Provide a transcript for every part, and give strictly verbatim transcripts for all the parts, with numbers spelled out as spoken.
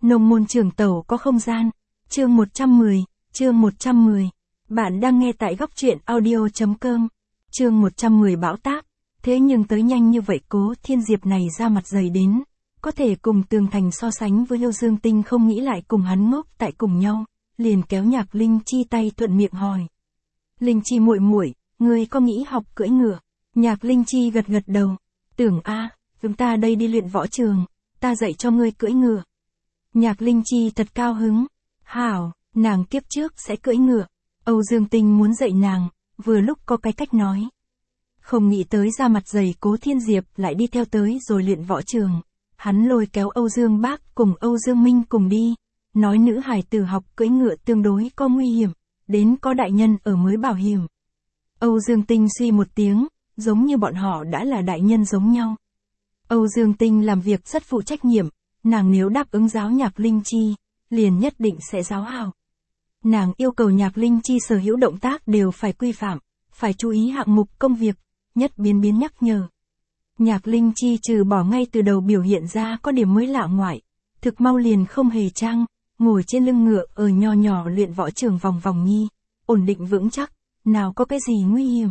Nông môn trường tẩu có không gian. Chương một trăm mười, chương một trăm mười. Bạn đang nghe tại góc truyện audio.com. Chương một trăm mười bão táp. Thế nhưng tới nhanh như vậy Cố Thiên Diệp này ra mặt dày đến, có thể cùng Tường Thành so sánh với Âu Dương Tinh, không nghĩ lại cùng hắn ngốc tại cùng nhau, liền kéo Nhạc Linh Chi tay thuận miệng hỏi. Linh Chi muội muội, ngươi có nghĩ học cưỡi ngựa? Nhạc Linh Chi gật gật đầu. Tưởng a, chúng ta đây đi luyện võ trường, ta dạy cho ngươi cưỡi ngựa. Nhạc Linh Chi thật cao hứng. Hảo, nàng kiếp trước sẽ cưỡi ngựa. Âu Dương Tinh muốn dạy nàng, vừa lúc có cái cách nói. Không nghĩ tới ra mặt dày Cố Thiên Diệp lại đi theo tới rồi luyện võ trường. Hắn lôi kéo Âu Dương Bác cùng Âu Dương Minh cùng đi, nói nữ hài tử học cưỡi ngựa tương đối có nguy hiểm, đến có đại nhân ở mới bảo hiểm. Âu Dương Tinh suy một tiếng, giống như bọn họ đã là đại nhân giống nhau. Âu Dương Tinh làm việc rất phụ trách nhiệm, nàng nếu đáp ứng giáo Nhạc Linh Chi, liền nhất định sẽ giáo hảo. Nàng yêu cầu Nhạc Linh Chi sở hữu động tác đều phải quy phạm, phải chú ý hạng mục công việc, nhất biến biến nhắc nhở. Nhạc Linh Chi trừ bỏ ngay từ đầu biểu hiện ra có điểm mới lạ ngoại, thực mau liền không hề trang, ngồi trên lưng ngựa ở nho nhỏ luyện võ trường vòng vòng nhi, ổn định vững chắc, nào có cái gì nguy hiểm.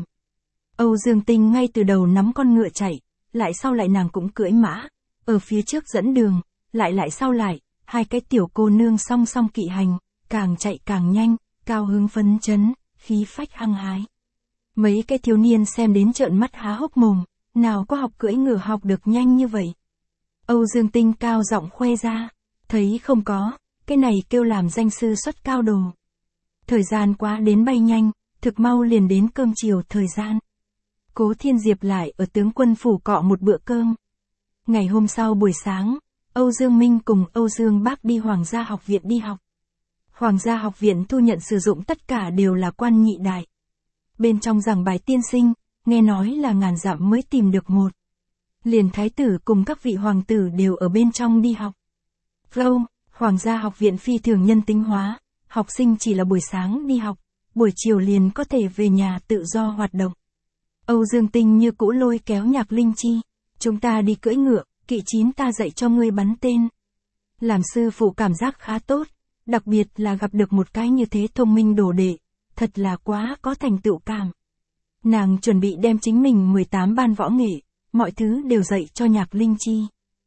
Âu Dương Tinh ngay từ đầu nắm con ngựa chạy, lại sau lại nàng cũng cưỡi mã, ở phía trước dẫn đường, lại lại sau lại, hai cái tiểu cô nương song song kỵ hành, càng chạy càng nhanh, cao hứng phấn chấn, khí phách hăng hái. Mấy cái thiếu niên xem đến trợn mắt há hốc mồm, nào có học cưỡi ngựa học được nhanh như vậy. Âu Dương Tinh cao giọng khoe ra, thấy không có, cái này kêu làm danh sư xuất cao đồ. Thời gian quá đến bay nhanh, thực mau liền đến cơm chiều thời gian. Cố Thiên Diệp lại ở tướng quân phủ cọ một bữa cơm. Ngày hôm sau buổi sáng, Âu Dương Minh cùng Âu Dương Bác đi Hoàng gia học viện đi học. Hoàng gia học viện thu nhận sử dụng tất cả đều là quan nhị đại. Bên trong giảng bài tiên sinh, nghe nói là ngàn dặm mới tìm được một. Liền thái tử cùng các vị hoàng tử đều ở bên trong đi học. Flow, Hoàng gia học viện phi thường nhân tính hóa, học sinh chỉ là buổi sáng đi học, buổi chiều liền có thể về nhà tự do hoạt động. Âu Dương Tinh như cũ lôi kéo Nhạc Linh Chi, chúng ta đi cưỡi ngựa, kỵ chín ta dạy cho ngươi bắn tên. Làm sư phụ cảm giác khá tốt, đặc biệt là gặp được một cái như thế thông minh đồ đệ, thật là quá có thành tựu cảm. Nàng chuẩn bị đem chính mình mười tám ban võ nghệ, mọi thứ đều dạy cho Nhạc Linh Chi.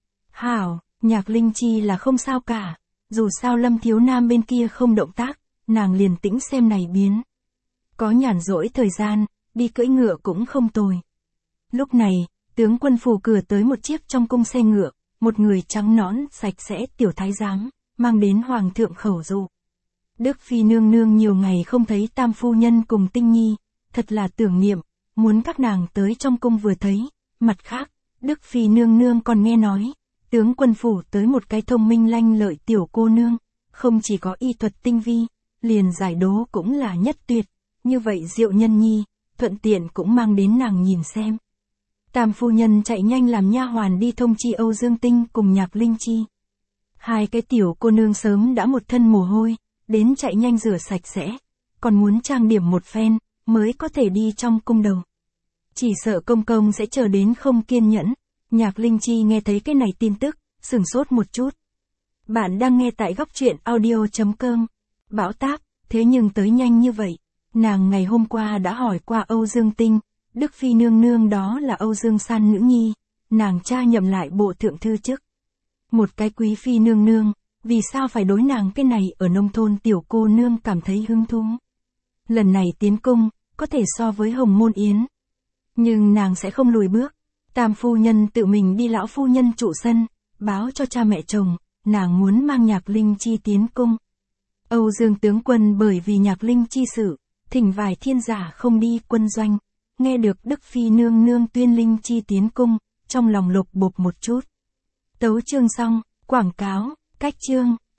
Hảo, Nhạc Linh Chi là không sao cả, dù sao Lâm Thiếu Nam bên kia không động tác, nàng liền tĩnh xem này biến. Có nhàn rỗi thời gian, đi cưỡi ngựa cũng không tồi. Lúc này, tướng quân phủ cửa tới một chiếc trong cung xe ngựa, một người trắng nõn, sạch sẽ tiểu thái giám, mang đến hoàng thượng khẩu dụ. Đức Phi nương nương nhiều ngày không thấy tam phu nhân cùng Tinh Nhi, thật là tưởng niệm, muốn các nàng tới trong cung vừa thấy. Mặt khác, Đức Phi nương nương còn nghe nói, tướng quân phủ tới một cái thông minh lanh lợi tiểu cô nương, không chỉ có y thuật tinh vi, liền giải đố cũng là nhất tuyệt, như vậy Diệu Nhân Nhi, thuận tiện cũng mang đến nàng nhìn xem. Tam phu nhân chạy nhanh làm nha hoàn đi thông chi Âu Dương Tinh cùng Nhạc Linh Chi. Hai cái tiểu cô nương sớm đã một thân mồ hôi, đến chạy nhanh rửa sạch sẽ, còn muốn trang điểm một phen, mới có thể đi trong cung đầu. Chỉ sợ công công sẽ chờ đến không kiên nhẫn. Nhạc Linh Chi nghe thấy cái này tin tức, sửng sốt một chút. Bạn đang nghe tại góc truyện audio.com. Bão táp, thế nhưng tới nhanh như vậy. Nàng ngày hôm qua đã hỏi qua Âu Dương Tinh, Đức Phi nương nương đó là Âu Dương San nữ nhi, nàng cha nhậm lại bộ thượng thư chức. Một cái quý phi nương nương, vì sao phải đối nàng cái này ở nông thôn tiểu cô nương cảm thấy hứng thú. Lần này tiến cung, có thể so với Hồng Môn Yến. Nhưng nàng sẽ không lùi bước. Tam phu nhân tự mình đi lão phu nhân trụ sân, báo cho cha mẹ chồng, nàng muốn mang Nhạc Linh Chi tiến cung. Âu Dương tướng quân bởi vì Nhạc Linh Chi sự, thỉnh vài thiên giả không đi quân doanh, nghe được Đức Phi nương nương tuyên Linh Chi tiến cung, trong lòng lục bục một chút. Tấu chương xong, quảng cáo, cách chương.